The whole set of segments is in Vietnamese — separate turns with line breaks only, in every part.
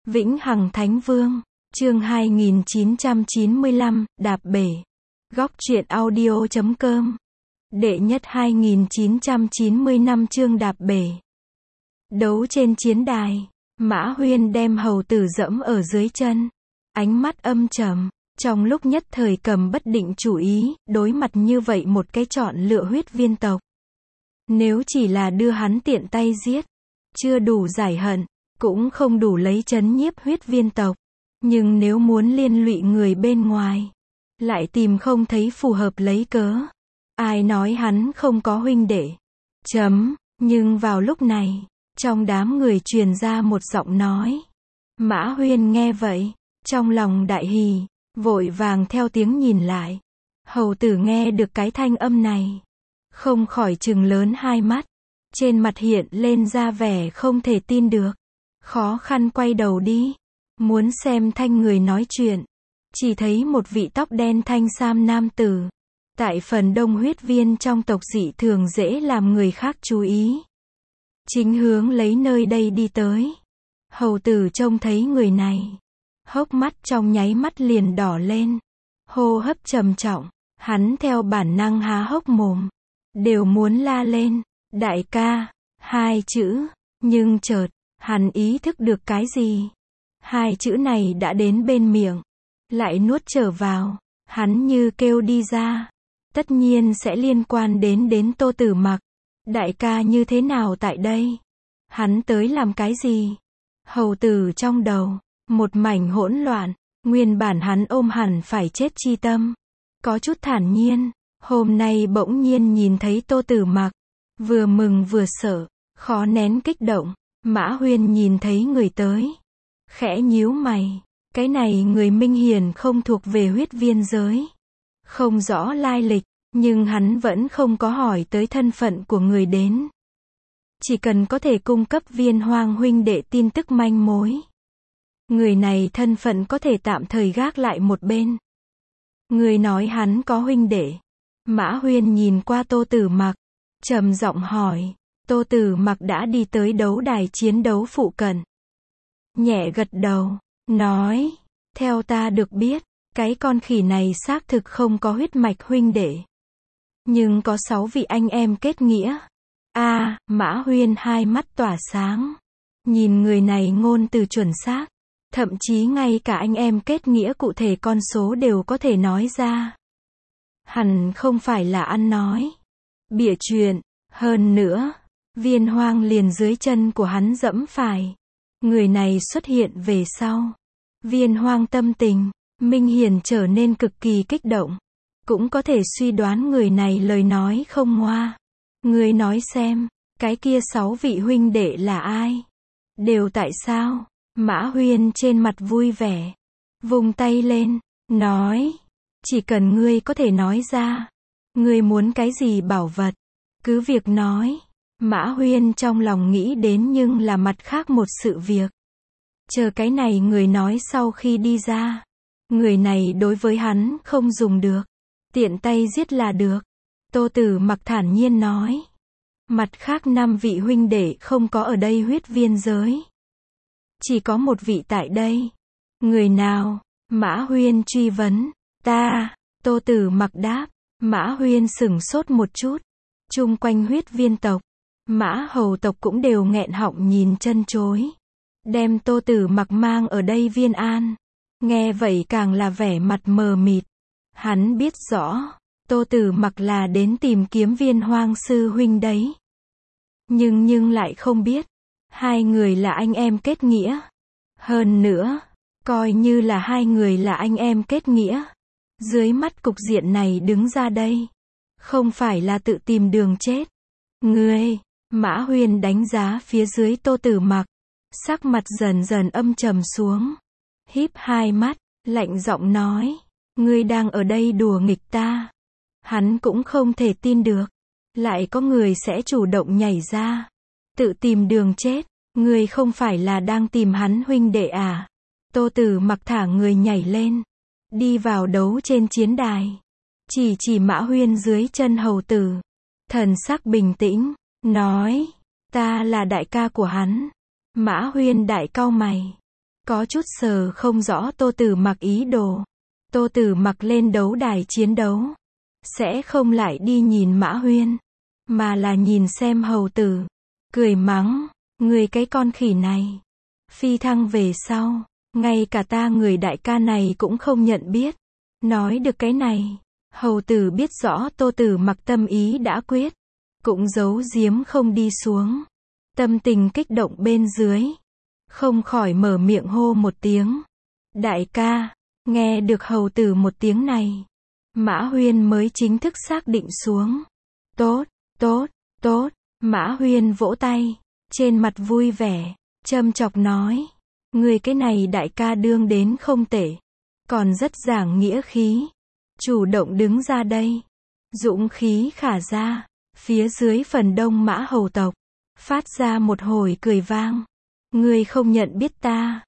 Vĩnh Hằng Thánh Vương, chương 2995, đạp bể. Góc truyện audio.com. Đệ nhất 2995 chương đạp bể. Đấu trên chiến đài, Mã Huyên đem hầu tử dẫm ở dưới chân. Ánh mắt âm trầm, trong lúc nhất thời cầm bất định chủ ý, đối mặt như vậy một cái chọn lựa huyết viên tộc. Nếu chỉ là đưa hắn tiện tay giết, chưa đủ giải hận, cũng không đủ lấy chấn nhiếp huyết viên tộc. Nhưng nếu muốn liên lụy người bên ngoài, lại tìm không thấy phù hợp lấy cớ. Ai nói hắn không có huynh đệ? Nhưng vào lúc này, trong đám người truyền ra một giọng nói. Mã Huyên nghe vậy, trong lòng đại hỉ, vội vàng theo tiếng nhìn lại. Hầu tử nghe được cái thanh âm này, không khỏi trừng lớn hai mắt, trên mặt hiện lên ra vẻ không thể tin được. Khó khăn quay đầu đi, muốn xem thanh người nói chuyện, chỉ thấy một vị tóc đen thanh sam nam tử. Tại phần đông huyết viên trong tộc dị thường dễ làm người khác chú ý, chính hướng lấy nơi đây đi tới. Hầu tử trông thấy người này, hốc mắt trong nháy mắt liền đỏ lên, hô hấp trầm trọng, hắn theo bản năng há hốc mồm, đều muốn la lên, đại ca, hai chữ, nhưng chợt, hắn ý thức được cái gì? Hai chữ này đã đến bên miệng, lại nuốt trở vào, hắn như kêu đi ra. Tất nhiên sẽ liên quan đến Tô Tử Mặc. Đại ca như thế nào tại đây? Hắn tới làm cái gì? Hầu tử trong đầu, một mảnh hỗn loạn, nguyên bản hắn ôm hẳn phải chết chi tâm. Có chút thản nhiên, hôm nay bỗng nhiên nhìn thấy Tô Tử Mặc, vừa mừng vừa sợ, khó nén kích động. Mã Huyên nhìn thấy người tới, khẽ nhíu mày, cái này người minh hiển không thuộc về huyết viên giới. Không rõ lai lịch, nhưng hắn vẫn không có hỏi tới thân phận của người đến. Chỉ cần có thể cung cấp Viên Hoang huynh đệ tin tức manh mối, người này thân phận có thể tạm thời gác lại một bên. Người nói hắn có huynh đệ. Mã Huyên nhìn qua Tô Tử Mặc, trầm giọng hỏi. Tô Tử Mặc đã đi tới đấu đài chiến đấu phụ cận, nhẹ gật đầu, nói, theo ta được biết, cái con khỉ này xác thực không có huyết mạch huynh đệ, nhưng có 6 vị anh em kết nghĩa. Mã Huyên hai mắt tỏa sáng, nhìn người này ngôn từ chuẩn xác, thậm chí ngay cả anh em kết nghĩa cụ thể con số đều có thể nói ra. Hẳn không phải là ăn nói, bịa chuyện. Hơn nữa, Viên Hoang liền dưới chân của hắn dẫm phải. Người này xuất hiện về sau, Viên Hoang tâm tình minh hiển trở nên cực kỳ kích động. Cũng có thể suy đoán người này lời nói không ngoa. Người nói xem, cái kia 6 vị huynh đệ là ai? Đều tại sao? Mã Huyên trên mặt vui vẻ, vung tay lên, nói, chỉ cần ngươi có thể nói ra, ngươi muốn cái gì bảo vật, cứ việc nói. Mã Huyên trong lòng nghĩ đến nhưng là mặt khác một sự việc. Chờ cái này người nói sau khi đi ra, người này đối với hắn không dùng được, tiện tay giết là được. Tô Tử Mặc thản nhiên nói. Mặt khác 5 vị huynh đệ không có ở đây huyết viên giới, chỉ có một vị tại đây. Người nào? Mã Huyên truy vấn. Ta. Tô Tử Mặc đáp. Mã Huyên sửng sốt một chút. Chung quanh huyết viên tộc, Mã hầu tộc cũng đều nghẹn họng nhìn chân chối. Đem Tô Tử Mặc mang ở đây Viên An. Nghe vậy càng là vẻ mặt mờ mịt. Hắn biết rõ, Tô Tử Mặc là đến tìm kiếm Viên Hoang sư huynh đấy. Nhưng lại không biết, hai người là anh em kết nghĩa. Hơn nữa, coi như là hai người là anh em kết nghĩa, dưới mắt cục diện này đứng ra đây, không phải là tự tìm đường chết. Ngươi, Mã Huyên đánh giá phía dưới Tô Tử Mặc, sắc mặt dần dần âm trầm xuống, híp hai mắt, lạnh giọng nói, ngươi đang ở đây đùa nghịch ta. Hắn cũng không thể tin được, lại có người sẽ chủ động nhảy ra, tự tìm đường chết. Ngươi không phải là đang tìm hắn huynh đệ à? Tô Tử Mặc thả người nhảy lên, đi vào đấu trên chiến đài, chỉ Mã Huyên dưới chân hầu tử, thần sắc bình tĩnh, nói, ta là đại ca của hắn. Mã Huyên đại cau mày, Có chút sờ không rõ Tô Tử Mặc ý đồ. Tô Tử Mặc lên đấu đài chiến đấu. Sẽ không lại đi nhìn Mã Huyên. Mà là nhìn xem hầu tử. Cười mắng. Người cái con khỉ này. Phi thăng về sau. Ngay cả ta người đại ca này cũng không nhận biết. Nói được cái này. Hầu tử biết rõ Tô Tử Mặc tâm ý đã quyết. Cũng giấu giếm không đi xuống. Tâm tình kích động bên dưới. Không khỏi mở miệng hô một tiếng. Đại ca. Nghe được hầu tử một tiếng này. Mã Huyên mới chính thức xác định xuống. Tốt, tốt, tốt. Mã Huyên vỗ tay. Trên mặt vui vẻ. Châm chọc nói. Người cái này đại ca đương đến không tệ. Còn rất giảng nghĩa khí. Chủ động đứng ra đây. Dũng khí khả ra. Phía dưới phần đông Mã hầu tộc. Phát ra một hồi cười vang. Ngươi không nhận biết ta.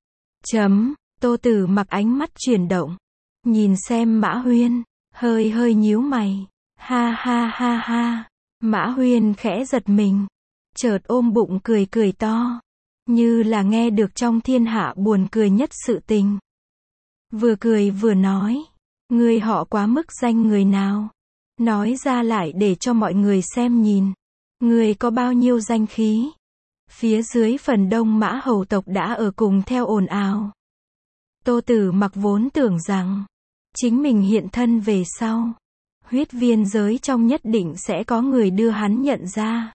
Tô Tử Mặc ánh mắt chuyển động. Nhìn xem Mã Huyên. Hơi nhíu mày. Ha ha ha ha. Mã Huyên khẽ giật mình. Chợt ôm bụng cười to. Như là nghe được trong thiên hạ buồn cười nhất sự tình. Vừa cười vừa nói. Ngươi họ quá mức danh người nào? Nói ra lại để cho mọi người xem nhìn. Ngươi có bao nhiêu danh khí? Phía dưới phần đông Mã hầu tộc đã ở cùng theo ồn ào. Tô Tử Mặc vốn tưởng rằng. Chính mình hiện thân về sau. Huyết viên giới trong nhất định sẽ có người đưa hắn nhận ra.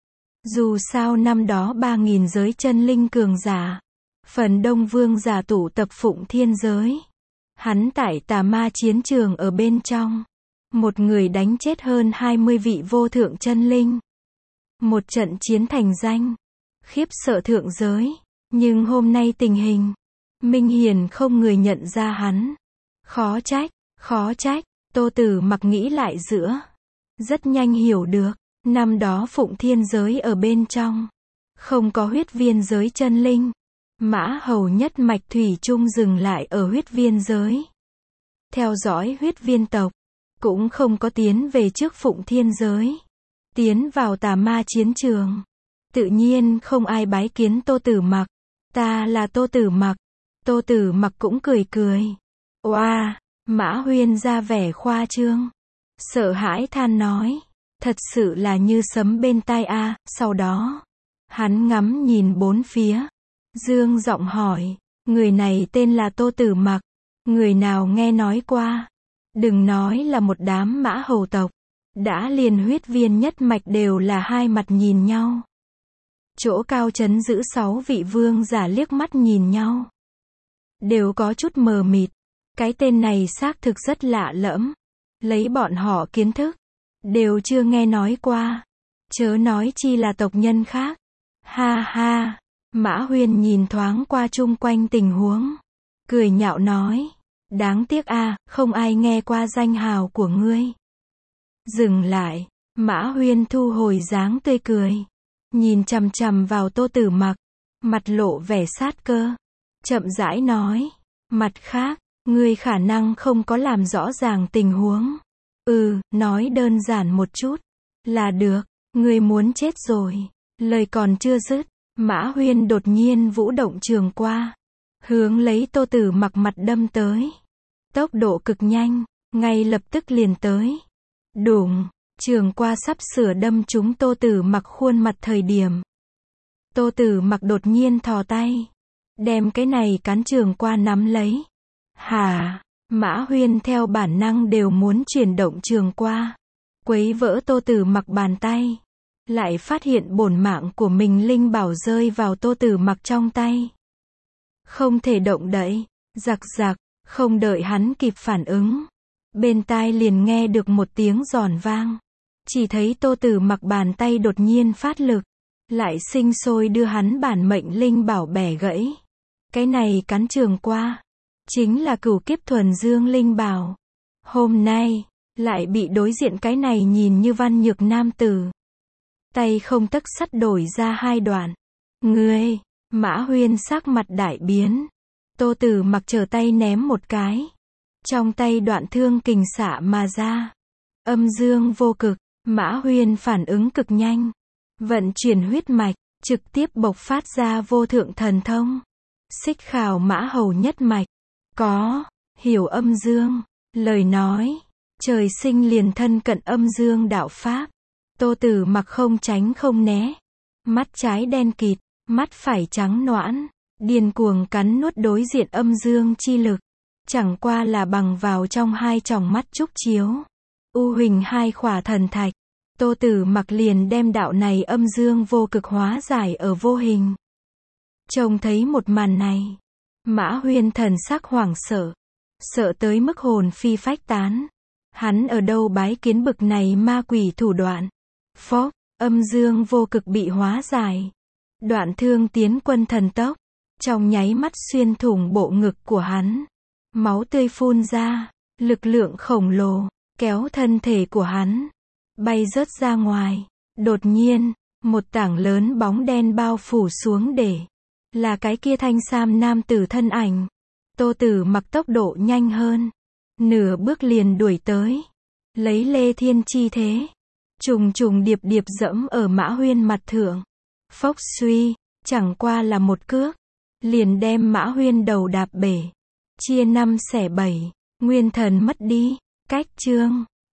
Dù sao năm đó 3.000 giới chân linh cường giả. Phần đông vương giả tụ tập phụng thiên giới. Hắn tại tà ma chiến trường ở bên trong. Một người đánh chết hơn 20 vị vô thượng chân linh. Một trận chiến thành danh. Khiếp sợ thượng giới. Nhưng hôm nay tình hình. Minh hiển không người nhận ra hắn. Khó trách. Tô Tử Mặc nghĩ lại giữa. Rất nhanh hiểu được. Năm đó phụng thiên giới ở bên trong. Không có huyết viên giới chân linh. Mã hầu nhất mạch thủy chung dừng lại ở huyết viên giới. Theo dõi huyết viên tộc. Cũng không có tiến về trước phụng thiên giới. Tiến vào tà ma chiến trường. Tự nhiên không ai bái kiến Tô Tử Mặc. Ta là Tô Tử Mặc. Tô Tử Mặc cũng cười. Oa, Mã Huyên ra vẻ khoa trương. Sợ hãi than nói. Thật sự là như sấm bên tai a. Sau đó. Hắn ngắm nhìn bốn phía. Dương giọng hỏi. Người này tên là Tô Tử Mặc. Người nào nghe nói qua. Đừng nói là một đám Mã hầu tộc. Đã liền huyết viên nhất mạch đều là hai mặt nhìn nhau. Chỗ cao trấn giữ 6 vị vương giả liếc mắt nhìn nhau. Đều có chút mờ mịt. Cái tên này xác thực rất lạ lẫm. Lấy bọn họ kiến thức. Đều chưa nghe nói qua. Chớ nói chi là tộc nhân khác. Ha ha. Mã Huyên nhìn thoáng qua chung quanh tình huống. Cười nhạo nói. Đáng tiếc a, không ai nghe qua danh hào của ngươi. Dừng lại. Mã Huyên thu hồi dáng tươi cười. Nhìn chằm chằm vào Tô Tử Mặc. Mặt lộ vẻ sát cơ. Chậm rãi nói. Mặt khác, ngươi khả năng không có làm rõ ràng tình huống. Nói đơn giản một chút. Là được. Ngươi muốn chết rồi. Lời còn chưa dứt. Mã Huyên đột nhiên vũ động trường qua. Hướng lấy Tô Tử Mặc mặt đâm tới. Tốc độ cực nhanh. Ngay lập tức liền tới. Đùng. Trường qua sắp sửa đâm trúng Tô Tử Mặc khuôn mặt thời điểm. Tô Tử Mặc đột nhiên thò tay. Đem cái này cán trường qua nắm lấy. Hả? Mã Huyên theo bản năng đều muốn chuyển động trường qua. Quấy vỡ Tô Tử Mặc bàn tay. Lại phát hiện bổn mạng của mình linh bảo rơi vào Tô Tử Mặc trong tay. Không thể động đậy. Giặc, không đợi hắn kịp phản ứng. Bên tai liền nghe được một tiếng giòn vang. Chỉ thấy Tô Tử Mặc bàn tay đột nhiên phát lực. Lại sinh sôi đưa hắn bản mệnh linh bảo bẻ gãy. Cái này cán trường qua. Chính là cửu kiếp thuần dương linh bảo. Hôm nay, lại bị đối diện cái này nhìn như văn nhược nam tử. Tay không tấc sắt đổi ra hai đoạn. Ngươi, Mã Huyên sắc mặt đại biến. Tô Tử Mặc trở tay ném một cái. Trong tay đoạn thương kình xạ mà ra. Âm dương vô cực. Mã Huyên phản ứng cực nhanh. Vận chuyển huyết mạch. Trực tiếp bộc phát ra vô thượng thần thông. Xích khảo mã hầu nhất mạch. Có. Hiểu âm dương. Lời nói. Trời sinh liền thân cận âm dương đạo pháp. Tô Tử Mặc không tránh không né. Mắt trái đen kịt, mắt phải trắng noãn. Điên cuồng cắn nuốt đối diện âm dương chi lực. Chẳng qua là bằng vào trong hai tròng mắt trúc chiếu. U huỳnh hai khỏa thần thạch. Tô Tử Mặc liền đem đạo này âm dương vô cực hóa giải ở vô hình. Trông thấy một màn này. Mã Huyên thần sắc hoảng sợ. Sợ tới mức hồn phi phách tán. Hắn ở đâu bái kiến bực này ma quỷ thủ đoạn. Phốc, âm dương vô cực bị hóa giải. Đoạn thương tiến quân thần tốc. Trong nháy mắt xuyên thủng bộ ngực của hắn. Máu tươi phun ra. Lực lượng khổng lồ. Kéo thân thể của hắn. Bay rớt ra ngoài. Đột nhiên, một tảng lớn bóng đen bao phủ xuống để. Là cái kia thanh sam nam tử thân ảnh. Tô Tử Mặc tốc độ nhanh hơn. Nửa bước liền đuổi tới. Lấy Lê Thiên chi thế. Trùng trùng điệp điệp dẫm ở Mã Huyên mặt thượng. Phốc suy, chẳng qua là một cước. Liền đem Mã Huyên đầu đạp bể. Chia 5 xẻ 7. Nguyên thần mất đi. Cách chương.